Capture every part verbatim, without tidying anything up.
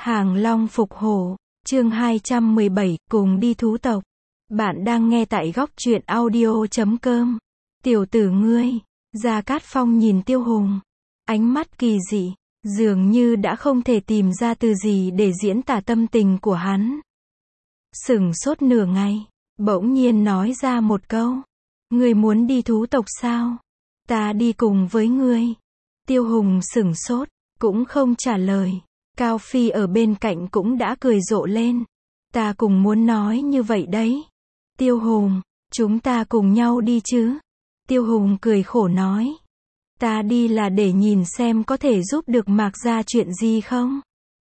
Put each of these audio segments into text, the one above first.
Hàng Long phục hổ, chương hai trăm mười bảy, cùng đi thú tộc. Bạn đang nghe tại góc truyện audio chấm com. Tiểu tử ngươi, Gia Cát Phong nhìn Tiêu Hùng, ánh mắt kỳ dị, dường như đã không thể tìm ra từ gì để diễn tả tâm tình của hắn. Sửng sốt nửa ngày, bỗng nhiên nói ra một câu. Ngươi muốn đi thú tộc sao? Ta đi cùng với ngươi. Tiêu Hùng sửng sốt, cũng không trả lời. Cao Phi ở bên cạnh cũng đã cười rộ lên. Ta cùng muốn nói như vậy đấy. Tiêu Hùng, chúng ta cùng nhau đi chứ? Tiêu Hùng cười khổ nói. Ta đi là để nhìn xem có thể giúp được Mạc Gia chuyện gì không?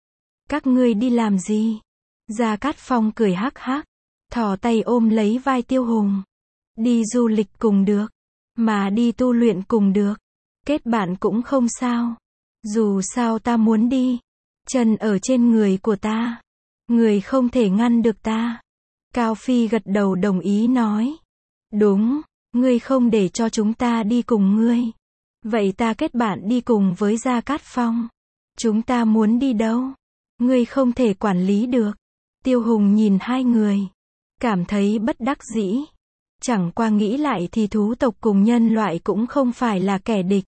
Các ngươi đi làm gì? Gia Cát Phong cười hắc hắc, thò tay ôm lấy vai Tiêu Hùng. Đi du lịch cùng được, mà đi tu luyện cùng được. Kết bạn cũng không sao. Dù sao ta muốn đi. Chân ở trên người của ta. Người không thể ngăn được ta. Cao Phi gật đầu đồng ý nói. Đúng, ngươi không để cho chúng ta đi cùng ngươi. Vậy ta kết bạn đi cùng với Gia Cát Phong. Chúng ta muốn đi đâu? Ngươi không thể quản lý được. Tiêu Hùng nhìn hai người, cảm thấy bất đắc dĩ. Chẳng qua nghĩ lại thì thú tộc cùng nhân loại cũng không phải là kẻ địch.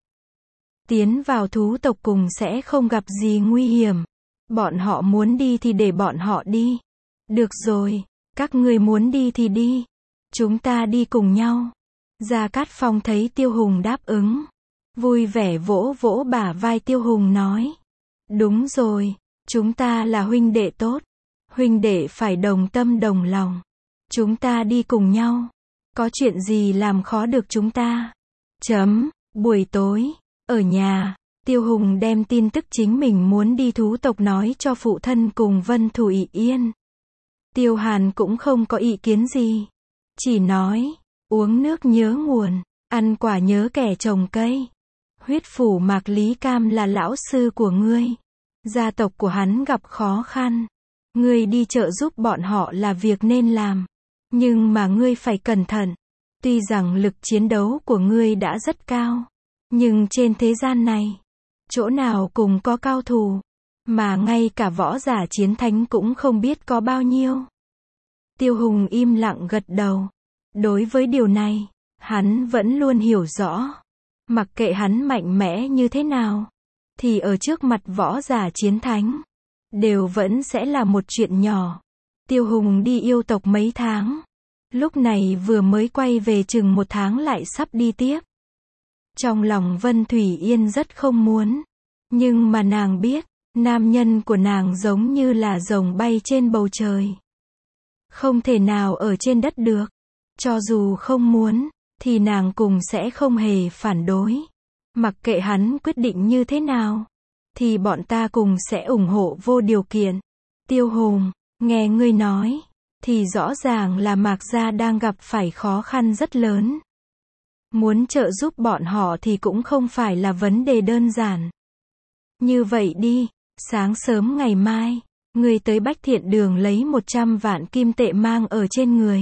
Tiến vào thú tộc cùng sẽ không gặp gì nguy hiểm. Bọn họ muốn đi thì để bọn họ đi. Được rồi, các ngươi muốn đi thì đi. Chúng ta đi cùng nhau. Gia Cát Phong thấy Tiêu Hùng đáp ứng, vui vẻ vỗ vỗ bả vai Tiêu Hùng nói. Đúng rồi, chúng ta là huynh đệ tốt. Huynh đệ phải đồng tâm đồng lòng. Chúng ta đi cùng nhau. Có chuyện gì làm khó được chúng ta? Chấm, buổi tối, ở nhà, Tiêu Hùng đem tin tức chính mình muốn đi thú tộc nói cho phụ thân cùng Vân Thủy Yên. Tiêu Hàn cũng không có ý kiến gì. Chỉ nói, uống nước nhớ nguồn, ăn quả nhớ kẻ trồng cây. Huyết phủ Mạc Lý Cam là lão sư của ngươi. Gia tộc của hắn gặp khó khăn. Ngươi đi trợ giúp bọn họ là việc nên làm. Nhưng mà ngươi phải cẩn thận. Tuy rằng lực chiến đấu của ngươi đã rất cao. Nhưng trên thế gian này, chỗ nào cùng có cao thủ. Mà ngay cả võ giả chiến thánh cũng không biết có bao nhiêu. Tiêu Hùng im lặng gật đầu. Đối với điều này, hắn vẫn luôn hiểu rõ. Mặc kệ hắn mạnh mẽ như thế nào, thì ở trước mặt võ giả chiến thánh, đều vẫn sẽ là một chuyện nhỏ. Tiêu Hùng đi yêu tộc mấy tháng. Lúc này vừa mới quay về chừng một tháng lại sắp đi tiếp. Trong lòng Vân Thủy Yên rất không muốn. Nhưng mà nàng biết, nam nhân của nàng giống như là rồng bay trên bầu trời. Không thể nào ở trên đất được. Cho dù không muốn, thì nàng cùng sẽ không hề phản đối. Mặc kệ hắn quyết định như thế nào, thì bọn ta cùng sẽ ủng hộ vô điều kiện. Tiêu Hùng, nghe ngươi nói, thì rõ ràng là Mạc Gia đang gặp phải khó khăn rất lớn. Muốn trợ giúp bọn họ thì cũng không phải là vấn đề đơn giản. Như vậy đi, sáng sớm ngày mai, ngươi tới Bách Thiện Đường lấy một trăm vạn kim tệ mang ở trên người.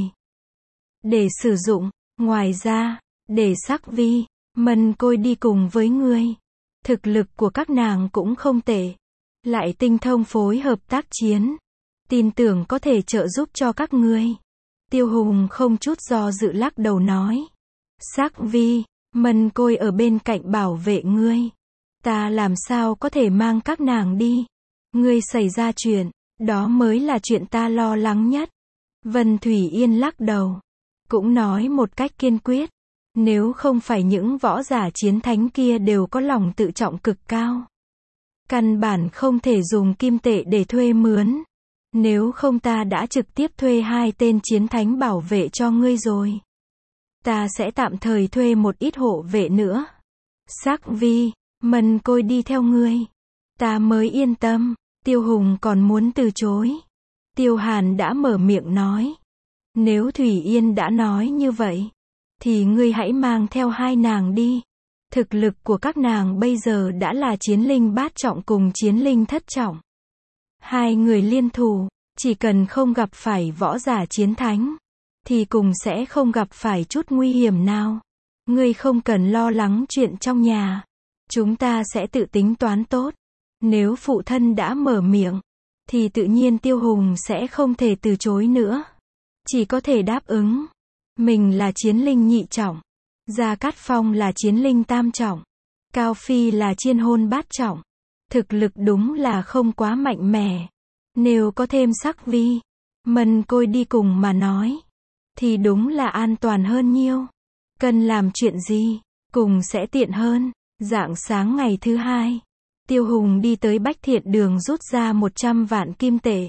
Để sử dụng, ngoài ra, để Sắc Vi, Mân Côi đi cùng với ngươi. Thực lực của các nàng cũng không tệ. Lại tinh thông phối hợp tác chiến. Tin tưởng có thể trợ giúp cho các ngươi. Tiêu Hùng không chút do dự lắc đầu nói. Sắc Vi, Mân Côi ở bên cạnh bảo vệ ngươi. Ta làm sao có thể mang các nàng đi. Ngươi xảy ra chuyện, đó mới là chuyện ta lo lắng nhất. Vân Thủy Yên lắc đầu. Cũng nói một cách kiên quyết. Nếu không phải những võ giả chiến thánh kia đều có lòng tự trọng cực cao. Căn bản không thể dùng kim tệ để thuê mướn. Nếu không ta đã trực tiếp thuê hai tên chiến thánh bảo vệ cho ngươi rồi. Ta sẽ tạm thời thuê một ít hộ vệ nữa. Sắc Vi, Mân Côi đi theo ngươi. Ta mới yên tâm. Tiêu Hùng còn muốn từ chối. Tiêu Hàn đã mở miệng nói. Nếu Thủy Yên đã nói như vậy, thì ngươi hãy mang theo hai nàng đi. Thực lực của các nàng bây giờ đã là chiến linh bát trọng cùng chiến linh thất trọng. Hai người liên thủ, chỉ cần không gặp phải võ giả chiến thánh, thì cùng sẽ không gặp phải chút nguy hiểm nào. Ngươi không cần lo lắng chuyện trong nhà. Chúng ta sẽ tự tính toán tốt. Nếu phụ thân đã mở miệng, thì tự nhiên Tiêu Hùng sẽ không thể từ chối nữa. Chỉ có thể đáp ứng. Mình là chiến linh nhị trọng. Gia Cát Phong là chiến linh tam trọng. Cao Phi là chiên hôn bát trọng. Thực lực đúng là không quá mạnh mẽ. Nếu có thêm Sắc Vi, Mân Côi đi cùng mà nói, thì đúng là an toàn hơn nhiều. Cần làm chuyện gì, cùng sẽ tiện hơn. Rạng sáng ngày thứ hai, Tiêu Hùng đi tới Bách Thiện Đường rút ra một trăm vạn kim tệ.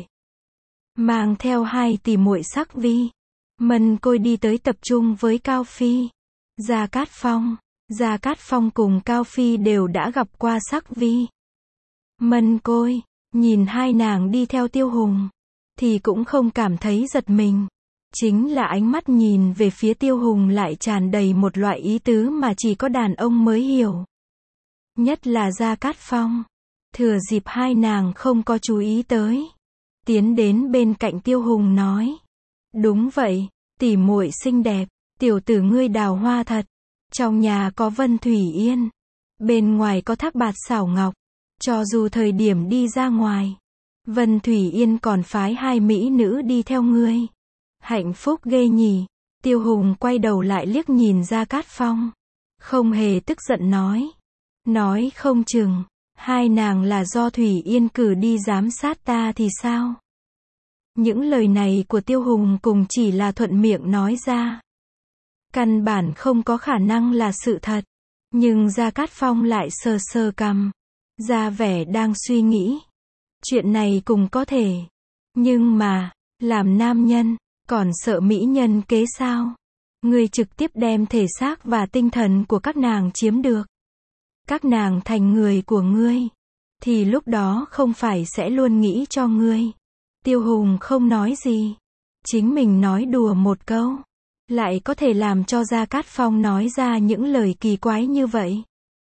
Mang theo hai tỷ muội Sắc Vi, Mân Côi đi tới tập trung với Cao Phi. Gia Cát Phong, Gia Cát Phong cùng Cao Phi đều đã gặp qua Sắc Vi. Mân Côi, nhìn hai nàng đi theo Tiêu Hùng, thì cũng không cảm thấy giật mình. Chính là ánh mắt nhìn về phía Tiêu Hùng lại tràn đầy một loại ý tứ mà chỉ có đàn ông mới hiểu. Nhất là Gia Cát Phong, thừa dịp hai nàng không có chú ý tới, tiến đến bên cạnh Tiêu Hùng nói. Đúng vậy, tỷ muội xinh đẹp, tiểu tử ngươi đào hoa thật. Trong nhà có Vân Thủy Yên, bên ngoài có Thác Bạt Xảo Ngọc. Cho dù thời điểm đi ra ngoài, Vân Thủy Yên còn phái hai mỹ nữ đi theo ngươi. Hạnh phúc ghê nhỉ. Tiêu Hùng quay đầu lại liếc nhìn Gia Cát Phong, không hề tức giận nói. Nói không chừng, hai nàng là do Thủy Yên cử đi giám sát ta thì sao? Những lời này của Tiêu Hùng cùng chỉ là thuận miệng nói ra. Căn bản không có khả năng là sự thật. Nhưng Gia Cát Phong lại sờ sờ cằm, ra vẻ đang suy nghĩ. Chuyện này cũng có thể. Nhưng mà, làm nam nhân, còn sợ mỹ nhân kế sao? Ngươi trực tiếp đem thể xác và tinh thần của các nàng chiếm được. Các nàng thành người của ngươi. Thì lúc đó không phải sẽ luôn nghĩ cho ngươi. Tiêu Hùng không nói gì. Chính mình nói đùa một câu, lại có thể làm cho Gia Cát Phong nói ra những lời kỳ quái như vậy.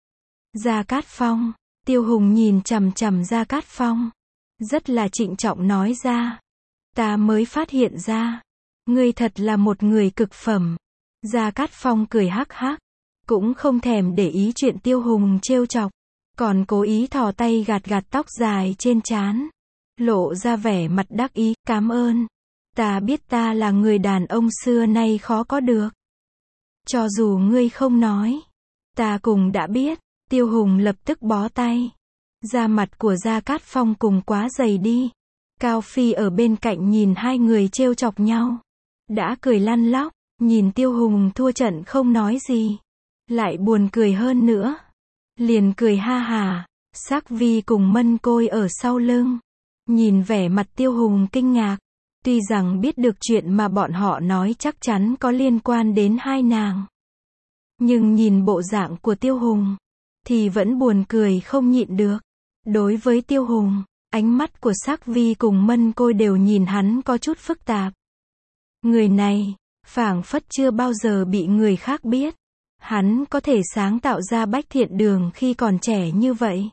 Gia Cát Phong, Tiêu Hùng nhìn chằm chằm Gia Cát Phong, rất là trịnh trọng nói ra. Ta mới phát hiện ra, ngươi thật là một người cực phẩm. Gia Cát Phong cười hắc hắc, cũng không thèm để ý chuyện Tiêu Hùng trêu chọc, còn cố ý thò tay gạt gạt tóc dài trên trán, lộ ra vẻ mặt đắc ý. Cảm ơn. Ta biết ta là người đàn ông xưa nay khó có được. Cho dù ngươi không nói, ta cùng đã biết. Tiêu Hùng lập tức bó tay. Da mặt của Gia Cát Phong cùng quá dày đi. Cao Phi ở bên cạnh nhìn hai người trêu chọc nhau, đã cười lăn lóc, nhìn Tiêu Hùng thua trận không nói gì, lại buồn cười hơn nữa. Liền cười ha hà. Sắc Vi cùng Mân Côi ở sau lưng, nhìn vẻ mặt Tiêu Hùng kinh ngạc. Tuy rằng biết được chuyện mà bọn họ nói chắc chắn có liên quan đến hai nàng, nhưng nhìn bộ dạng của Tiêu Hùng, thì vẫn buồn cười không nhịn được. Đối với Tiêu Hùng, ánh mắt của Sắc Vi cùng Mân Côi đều nhìn hắn có chút phức tạp. Người này, phảng phất chưa bao giờ bị người khác biết. Hắn có thể sáng tạo ra Bách Thiện Đường khi còn trẻ như vậy,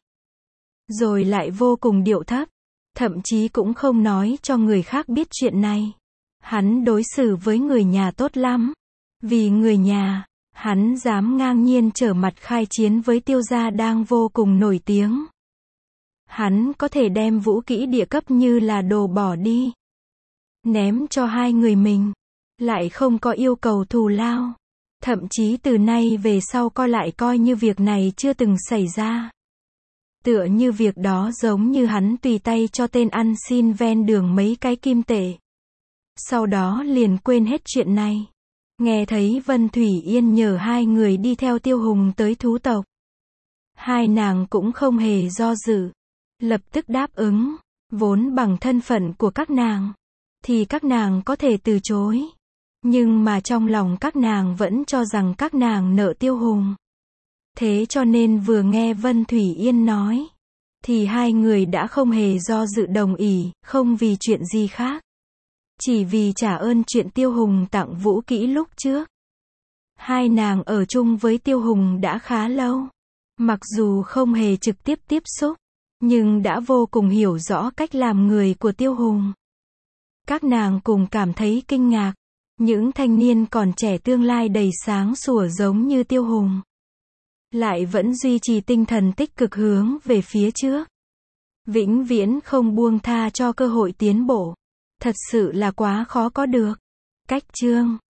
rồi lại vô cùng điệu thấp, thậm chí cũng không nói cho người khác biết chuyện này. Hắn đối xử với người nhà tốt lắm. Vì người nhà, hắn dám ngang nhiên trở mặt khai chiến với Tiêu gia đang vô cùng nổi tiếng. Hắn có thể đem vũ kỹ địa cấp như là đồ bỏ đi, ném cho hai người mình, lại không có yêu cầu thù lao. Thậm chí từ nay về sau coi lại coi như việc này chưa từng xảy ra. Tựa như việc đó giống như hắn tùy tay cho tên ăn xin ven đường mấy cái kim tệ, sau đó liền quên hết chuyện này. Nghe thấy Vân Thủy Yên nhờ hai người đi theo Tiêu Hùng tới thú tộc, hai nàng cũng không hề do dự, lập tức đáp ứng. Vốn bằng thân phận của các nàng, thì các nàng có thể từ chối. Nhưng mà trong lòng các nàng vẫn cho rằng các nàng nợ Tiêu Hùng. Thế cho nên vừa nghe Vân Thủy Yên nói, thì hai người đã không hề do dự đồng ý, không vì chuyện gì khác. Chỉ vì trả ơn chuyện Tiêu Hùng tặng vũ kỹ lúc trước. Hai nàng ở chung với Tiêu Hùng đã khá lâu. Mặc dù không hề trực tiếp tiếp xúc, nhưng đã vô cùng hiểu rõ cách làm người của Tiêu Hùng. Các nàng cùng cảm thấy kinh ngạc. Những thanh niên còn trẻ tương lai đầy sáng sủa giống như Tiêu Hùng, lại vẫn duy trì tinh thần tích cực hướng về phía trước. vĩnh viễn không buông tha cho cơ hội tiến bộ. Thật sự là quá khó có được. Cách chương